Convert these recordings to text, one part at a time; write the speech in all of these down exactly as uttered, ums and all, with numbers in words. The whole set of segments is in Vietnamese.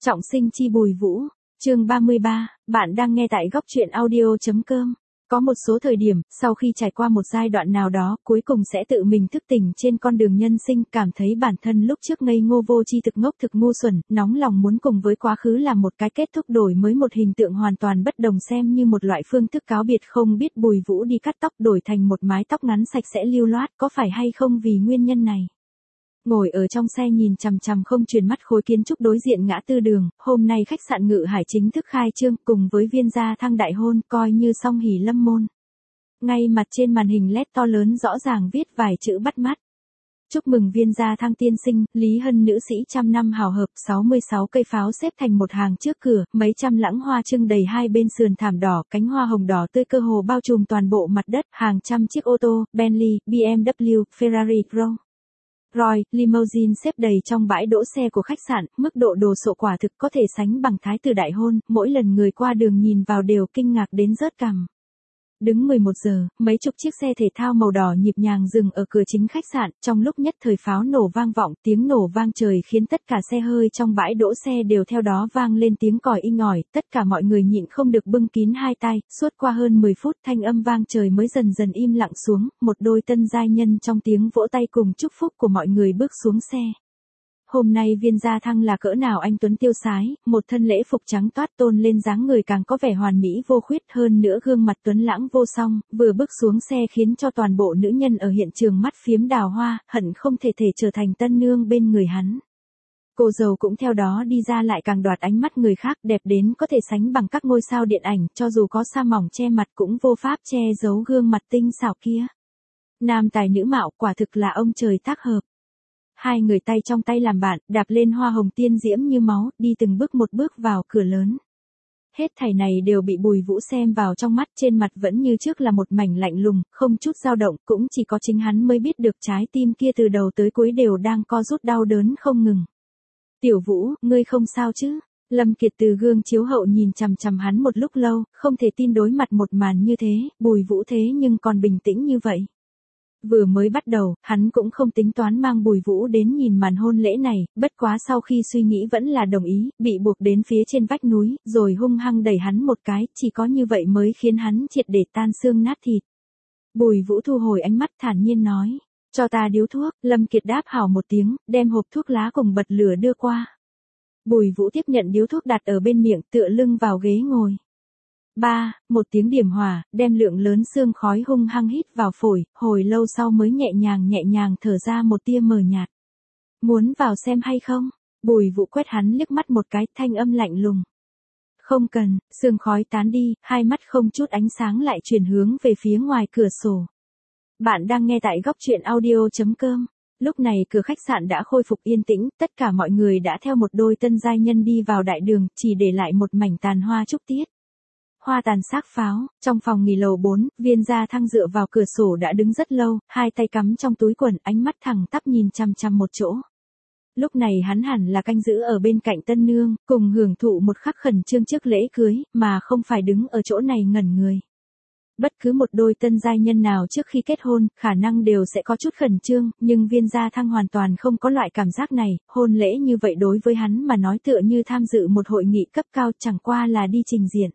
Trọng sinh chi Bùi Vũ, chương ba mươi ba, bạn đang nghe tại góc truyện audio.com. Có một số thời điểm, sau khi trải qua một giai đoạn nào đó, cuối cùng sẽ tự mình thức tỉnh trên con đường nhân sinh, cảm thấy bản thân lúc trước ngây ngô vô tri thực ngốc thực ngu xuẩn, nóng lòng muốn cùng với quá khứ làm một cái kết thúc đổi mới một hình tượng hoàn toàn bất đồng xem như một loại phương thức cáo biệt. Không biết Bùi Vũ đi cắt tóc đổi thành một mái tóc ngắn sạch sẽ lưu loát, có phải hay không vì nguyên nhân này? Ngồi ở trong xe nhìn chằm chằm không chuyển mắt khối kiến trúc đối diện ngã tư đường, hôm nay khách sạn Ngự Hải chính thức khai trương cùng với Viên Gia Thăng đại hôn, coi như song hỷ lâm môn. Ngay mặt trên màn hình led to lớn rõ ràng viết vài chữ bắt mắt. Chúc mừng Viên Gia Thăng tiên sinh, Lý Hân nữ sĩ trăm năm hào hợp, sáu mươi sáu cây pháo xếp thành một hàng trước cửa, mấy trăm lãng hoa trưng đầy hai bên sườn thảm đỏ, cánh hoa hồng đỏ tươi cơ hồ bao trùm toàn bộ mặt đất, hàng trăm chiếc ô tô, Bentley, bê em vê, Ferrari, Rolls Royce, limousine xếp đầy trong bãi đỗ xe của khách sạn, mức độ đồ sộ quả thực có thể sánh bằng thái tử đại hôn, mỗi lần người qua đường nhìn vào đều kinh ngạc đến rớt cằm. Đứng mười một giờ, mấy chục chiếc xe thể thao màu đỏ nhịp nhàng dừng ở cửa chính khách sạn, trong lúc nhất thời pháo nổ vang vọng, tiếng nổ vang trời khiến tất cả xe hơi trong bãi đỗ xe đều theo đó vang lên tiếng còi inh ỏi, tất cả mọi người nhịn không được bưng kín hai tay, suốt qua hơn mười phút thanh âm vang trời mới dần dần im lặng xuống, một đôi tân giai nhân trong tiếng vỗ tay cùng chúc phúc của mọi người bước xuống xe. Hôm nay Viên Gia Thăng là cỡ nào anh tuấn tiêu sái, một thân lễ phục trắng toát tôn lên dáng người càng có vẻ hoàn mỹ vô khuyết, hơn nữa gương mặt tuấn lãng vô song, vừa bước xuống xe khiến cho toàn bộ nữ nhân ở hiện trường mắt phiếm đào hoa, hận không thể thể trở thành tân nương bên người hắn. Cô dâu cũng theo đó đi ra lại càng đoạt ánh mắt người khác, đẹp đến có thể sánh bằng các ngôi sao điện ảnh, cho dù có sa mỏng che mặt cũng vô pháp che giấu gương mặt tinh xảo kia. Nam tài nữ mạo, quả thực là ông trời tác hợp. Hai người tay trong tay làm bạn, đạp lên hoa hồng tiên diễm như máu, đi từng bước một bước vào cửa lớn. Hết thảy này đều bị Bùi Vũ xem vào trong mắt, trên mặt vẫn như trước là một mảnh lạnh lùng, không chút dao động, cũng chỉ có chính hắn mới biết được trái tim kia từ đầu tới cuối đều đang co rút đau đớn không ngừng. Tiểu Vũ, ngươi không sao chứ? Lâm Kiệt từ gương chiếu hậu nhìn chằm chằm hắn một lúc lâu, không thể tin đối mặt một màn như thế, Bùi Vũ thế nhưng còn bình tĩnh như vậy. Vừa mới bắt đầu, hắn cũng không tính toán mang Bùi Vũ đến nhìn màn hôn lễ này, bất quá sau khi suy nghĩ vẫn là đồng ý, bị buộc đến phía trên vách núi, rồi hung hăng đẩy hắn một cái, chỉ có như vậy mới khiến hắn triệt để tan xương nát thịt. Bùi Vũ thu hồi ánh mắt thản nhiên nói, cho ta điếu thuốc, Lâm Kiệt đáp hảo một tiếng, đem hộp thuốc lá cùng bật lửa đưa qua. Bùi Vũ tiếp nhận điếu thuốc đặt ở bên miệng, tựa lưng vào ghế ngồi. Ba, một tiếng điểm hỏa, đem lượng lớn sương khói hung hăng hít vào phổi, hồi lâu sau mới nhẹ nhàng nhẹ nhàng thở ra một tia mờ nhạt. Muốn vào xem hay không? Bùi Vũ quét hắn liếc mắt một cái, thanh âm lạnh lùng. Không cần, sương khói tán đi, hai mắt không chút ánh sáng lại chuyển hướng về phía ngoài cửa sổ. Bạn đang nghe tại góc truyện audio.com. Lúc này cửa khách sạn đã khôi phục yên tĩnh, tất cả mọi người đã theo một đôi tân giai nhân đi vào đại đường, chỉ để lại một mảnh tàn hoa trúc tiết. Hoa tàn xác pháo, trong phòng nghỉ lầu bốn, Viên Gia Thăng dựa vào cửa sổ đã đứng rất lâu, hai tay cắm trong túi quần, ánh mắt thẳng tắp nhìn chằm chằm một chỗ. Lúc này hắn hẳn là canh giữ ở bên cạnh tân nương, cùng hưởng thụ một khắc khẩn trương trước lễ cưới, mà không phải đứng ở chỗ này ngẩn người. Bất cứ một đôi tân giai nhân nào trước khi kết hôn, khả năng đều sẽ có chút khẩn trương, nhưng Viên Gia Thăng hoàn toàn không có loại cảm giác này, hôn lễ như vậy đối với hắn mà nói tựa như tham dự một hội nghị cấp cao, chẳng qua là đi trình diện.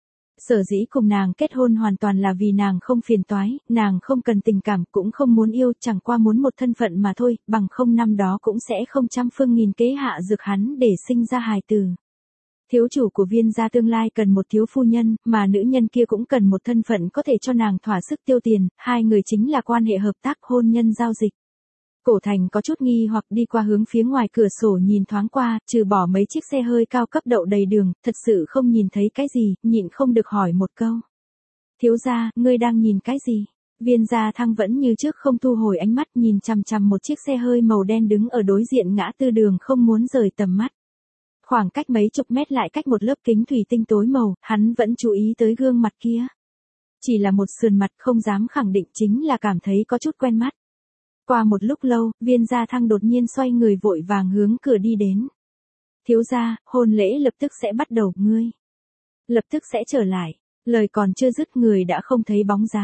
Sở dĩ cùng nàng kết hôn hoàn toàn là vì nàng không phiền toái, nàng không cần tình cảm cũng không muốn yêu, chẳng qua muốn một thân phận mà thôi, bằng không năm đó cũng sẽ không trăm phương nghìn kế hạ dược hắn để sinh ra hài tử. Thiếu chủ của Viên gia tương lai cần một thiếu phu nhân, mà nữ nhân kia cũng cần một thân phận có thể cho nàng thỏa sức tiêu tiền, hai người chính là quan hệ hợp tác hôn nhân giao dịch. Cổ Thành có chút nghi hoặc đi qua hướng phía ngoài cửa sổ nhìn thoáng qua, trừ bỏ mấy chiếc xe hơi cao cấp đậu đầy đường, thật sự không nhìn thấy cái gì, nhịn không được hỏi một câu. Thiếu gia, ngươi đang nhìn cái gì? Viên Gia Thăng vẫn như trước không thu hồi ánh mắt, nhìn chằm chằm một chiếc xe hơi màu đen đứng ở đối diện ngã tư đường không muốn rời tầm mắt. Khoảng cách mấy chục mét lại cách một lớp kính thủy tinh tối màu, hắn vẫn chú ý tới gương mặt kia. Chỉ là một sườn mặt, không dám khẳng định, chính là cảm thấy có chút quen mắt. Qua một lúc lâu, Viên Gia Thăng đột nhiên xoay người vội vàng hướng cửa đi đến. Thiếu gia, hôn lễ lập tức sẽ bắt đầu, ngươi lập tức sẽ trở lại. Lời còn chưa dứt người đã không thấy bóng dáng.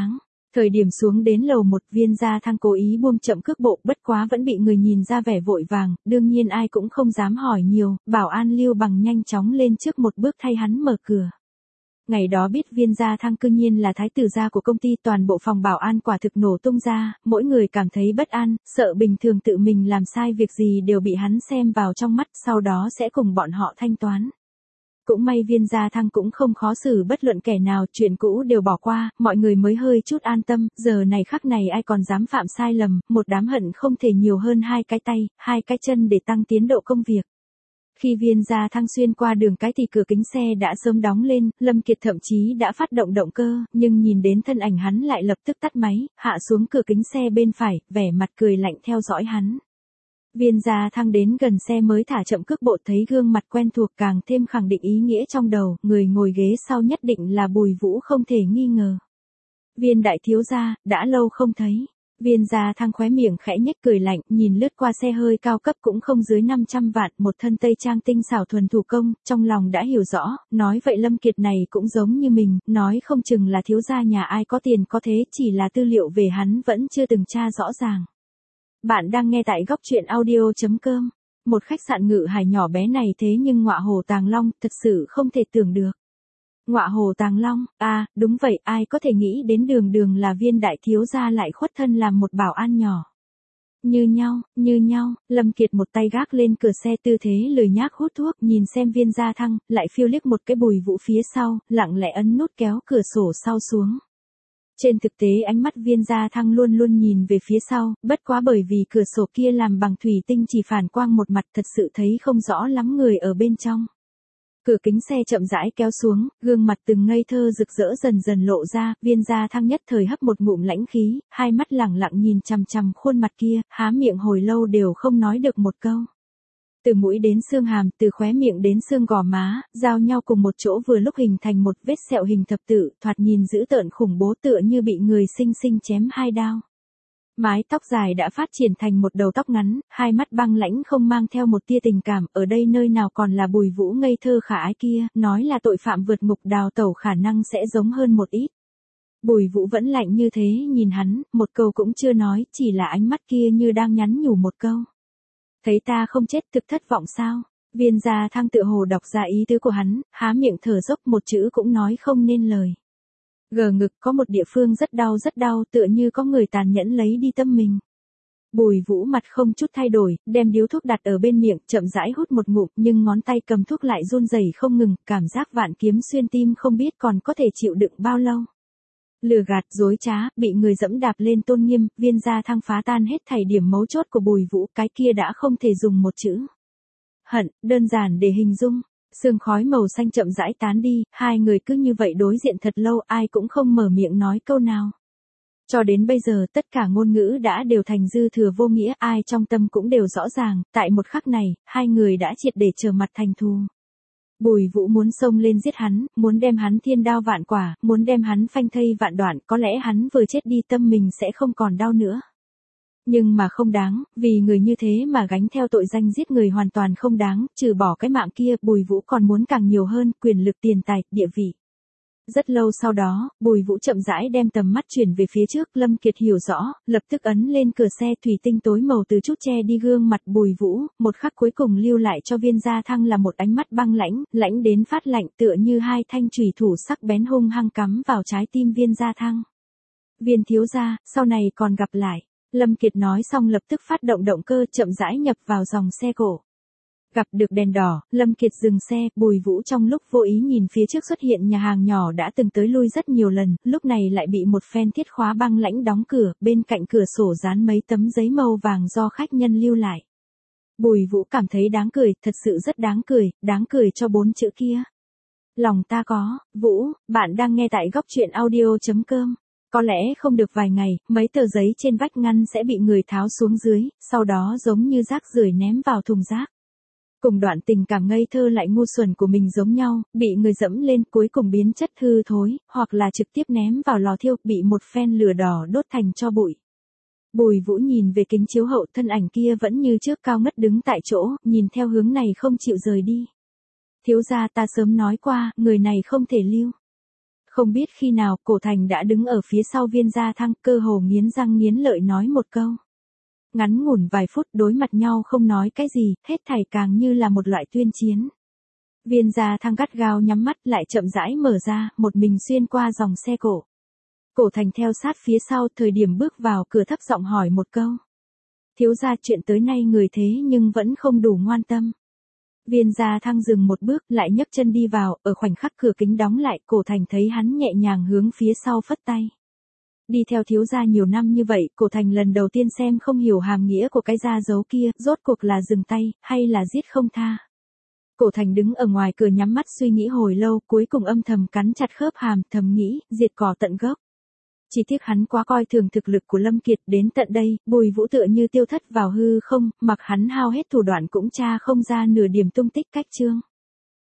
Thời điểm xuống đến lầu một, Viên Gia Thăng cố ý buông chậm cước bộ, bất quá vẫn bị người nhìn ra vẻ vội vàng, đương nhiên ai cũng không dám hỏi nhiều, bảo an Lưu Bằng nhanh chóng lên trước một bước thay hắn mở cửa. Ngày đó biết Viên Gia Thăng cư nhiên là thái tử gia của công ty, toàn bộ phòng bảo an quả thực nổ tung ra, mỗi người cảm thấy bất an, sợ bình thường tự mình làm sai việc gì đều bị hắn xem vào trong mắt, sau đó sẽ cùng bọn họ thanh toán. Cũng may Viên Gia Thăng cũng không khó xử bất luận kẻ nào, chuyện cũ đều bỏ qua, mọi người mới hơi chút an tâm, giờ này khắc này ai còn dám phạm sai lầm, một đám hận không thể nhiều hơn hai cái tay, hai cái chân để tăng tiến độ công việc. Khi Viên Gia Thăng xuyên qua đường cái thì cửa kính xe đã sớm đóng lên, Lâm Kiệt thậm chí đã phát động động cơ, nhưng nhìn đến thân ảnh hắn lại lập tức tắt máy, hạ xuống cửa kính xe bên phải, vẻ mặt cười lạnh theo dõi hắn. Viên Gia Thăng đến gần xe mới thả chậm cước bộ, thấy gương mặt quen thuộc càng thêm khẳng định ý nghĩa trong đầu, người ngồi ghế sau nhất định là Bùi Vũ không thể nghi ngờ. Viên đại thiếu gia, đã lâu không thấy. Viên Gia Thăng khóe miệng khẽ nhếch cười lạnh, nhìn lướt qua xe hơi cao cấp cũng không dưới năm trăm vạn, một thân tây trang tinh xảo thuần thủ công, trong lòng đã hiểu rõ, nói vậy Lâm Kiệt này cũng giống như mình, nói không chừng là thiếu gia nhà ai có tiền có thế, chỉ là tư liệu về hắn vẫn chưa từng tra rõ ràng. Bạn đang nghe tại góc truyện audio chấm com. Một khách sạn Ngự Hải nhỏ bé này thế nhưng ngọa hổ Tàng Long, thật sự không thể tưởng được. Ngọa hổ Tàng Long, à, đúng vậy, ai có thể nghĩ đến đường đường là Viên đại thiếu gia lại khuất thân làm một bảo an nhỏ. Như nhau, như nhau, Lâm Kiệt một tay gác lên cửa xe tư thế lười nhác hút thuốc, nhìn xem Viên Gia Thăng, lại phiêu liếc một cái Bùi Vũ phía sau, lặng lẽ ấn nút kéo cửa sổ sau xuống. Trên thực tế ánh mắt Viên Gia Thăng luôn luôn nhìn về phía sau, bất quá bởi vì cửa sổ kia làm bằng thủy tinh chỉ phản quang một mặt, thật sự thấy không rõ lắm người ở bên trong. Cửa kính xe chậm rãi kéo xuống, gương mặt từng ngây thơ rực rỡ dần dần lộ ra, Viên Gia Thăng nhất thời hấp một ngụm lãnh khí, hai mắt lẳng lặng nhìn chằm chằm khuôn mặt kia, há miệng hồi lâu đều không nói được một câu. Từ mũi đến xương hàm, từ khóe miệng đến xương gò má, giao nhau cùng một chỗ vừa lúc hình thành một vết sẹo hình thập tự, thoạt nhìn dữ tợn khủng bố tựa như bị người xinh xinh chém hai đao. Mái tóc dài đã phát triển thành một đầu tóc ngắn, hai mắt băng lãnh không mang theo một tia tình cảm, ở đây nơi nào còn là Bùi Vũ ngây thơ khả ái kia, nói là tội phạm vượt ngục đào tẩu khả năng sẽ giống hơn một ít. Bùi Vũ vẫn lạnh như thế, nhìn hắn, một câu cũng chưa nói, chỉ là ánh mắt kia như đang nhắn nhủ một câu. Thấy ta không chết thực thất vọng sao? Viên Gia Thăng tự hồ đọc ra ý tứ của hắn, há miệng thở dốc một chữ cũng nói không nên lời. Gờ ngực có một địa phương rất đau rất đau, tựa như có người tàn nhẫn lấy đi tâm mình. Bùi Vũ mặt không chút thay đổi, đem điếu thuốc đặt ở bên miệng, chậm rãi hút một ngụm, nhưng ngón tay cầm thuốc lại run rẩy không ngừng, cảm giác vạn kiếm xuyên tim không biết còn có thể chịu đựng bao lâu. Lừa gạt, dối trá, bị người dẫm đạp lên tôn nghiêm, Viên Gia Thăng phá tan hết thảy điểm mấu chốt của Bùi Vũ, cái kia đã không thể dùng một chữ hận, đơn giản để hình dung. Sương khói màu xanh chậm rãi tán đi, hai người cứ như vậy đối diện thật lâu, ai cũng không mở miệng nói câu nào. Cho đến bây giờ tất cả ngôn ngữ đã đều thành dư thừa vô nghĩa, ai trong tâm cũng đều rõ ràng, tại một khắc này, hai người đã triệt để trở mặt thành thù. Bùi Vũ muốn xông lên giết hắn, muốn đem hắn thiên đao vạn quả, muốn đem hắn phanh thây vạn đoạn, có lẽ hắn vừa chết đi tâm mình sẽ không còn đau nữa. Nhưng mà không đáng, vì người như thế mà gánh theo tội danh giết người hoàn toàn không đáng, trừ bỏ cái mạng kia, Bùi Vũ còn muốn càng nhiều hơn, quyền lực, tiền tài, địa vị. Rất lâu sau đó, Bùi Vũ chậm rãi đem tầm mắt chuyển về phía trước, Lâm Kiệt hiểu rõ, lập tức ấn lên cửa xe, thủy tinh tối màu từ chút che đi gương mặt Bùi Vũ, một khắc cuối cùng lưu lại cho Viên Gia Thăng là một ánh mắt băng lãnh, lãnh đến phát lạnh tựa như hai thanh chùy thủ sắc bén hung hăng cắm vào trái tim Viên Gia Thăng. Viên thiếu gia, sau này còn gặp lại. Lâm Kiệt nói xong lập tức phát động động cơ chậm rãi nhập vào dòng xe cổ. Gặp được đèn đỏ, Lâm Kiệt dừng xe, Bùi Vũ trong lúc vô ý nhìn phía trước xuất hiện nhà hàng nhỏ đã từng tới lui rất nhiều lần, lúc này lại bị một phen thiết khóa băng lãnh đóng cửa, bên cạnh cửa sổ dán mấy tấm giấy màu vàng do khách nhân lưu lại. Bùi Vũ cảm thấy đáng cười, thật sự rất đáng cười, đáng cười cho bốn chữ kia. Lòng ta có, Vũ, bạn đang nghe tại góc truyện audio chấm com. Có lẽ không được vài ngày, mấy tờ giấy trên vách ngăn sẽ bị người tháo xuống dưới, sau đó giống như rác rưởi ném vào thùng rác. Cùng đoạn tình cảm ngây thơ lại ngu xuẩn của mình giống nhau, bị người dẫm lên cuối cùng biến chất hư thối, hoặc là trực tiếp ném vào lò thiêu, bị một phen lửa đỏ đốt thành tro bụi. Bùi Vũ nhìn về kính chiếu hậu, thân ảnh kia vẫn như trước cao ngất đứng tại chỗ, nhìn theo hướng này không chịu rời đi. Thiếu gia, ta sớm nói qua, người này không thể lưu. Không biết khi nào Cổ Thành đã đứng ở phía sau Viên Gia Thăng, cơ hồ nghiến răng nghiến lợi nói một câu. Ngắn ngủn vài phút đối mặt nhau không nói cái gì, hết thảy càng như là một loại tuyên chiến. Viên Gia Thăng gắt gao nhắm mắt lại chậm rãi mở ra, một mình xuyên qua dòng xe cổ. Cổ Thành theo sát phía sau, thời điểm bước vào cửa thấp giọng hỏi một câu. Thiếu gia, chuyện tới nay người thế nhưng vẫn không đủ ngoan tâm. Viên Gia Thăng dừng một bước, lại nhấc chân đi vào, ở khoảnh khắc cửa kính đóng lại, Cổ Thành thấy hắn nhẹ nhàng hướng phía sau phất tay. Đi theo thiếu gia nhiều năm như vậy, Cổ Thành lần đầu tiên xem không hiểu hàm nghĩa của cái da dấu kia, rốt cuộc là dừng tay, hay là giết không tha. Cổ Thành đứng ở ngoài cửa nhắm mắt suy nghĩ hồi lâu, cuối cùng âm thầm cắn chặt khớp hàm, thầm nghĩ, diệt cỏ tận gốc. Chỉ tiếc hắn quá coi thường thực lực của Lâm Kiệt, đến tận đây, Bùi Vũ tựa như tiêu thất vào hư không, mặc hắn hao hết thủ đoạn cũng tra không ra nửa điểm tung tích cách chương.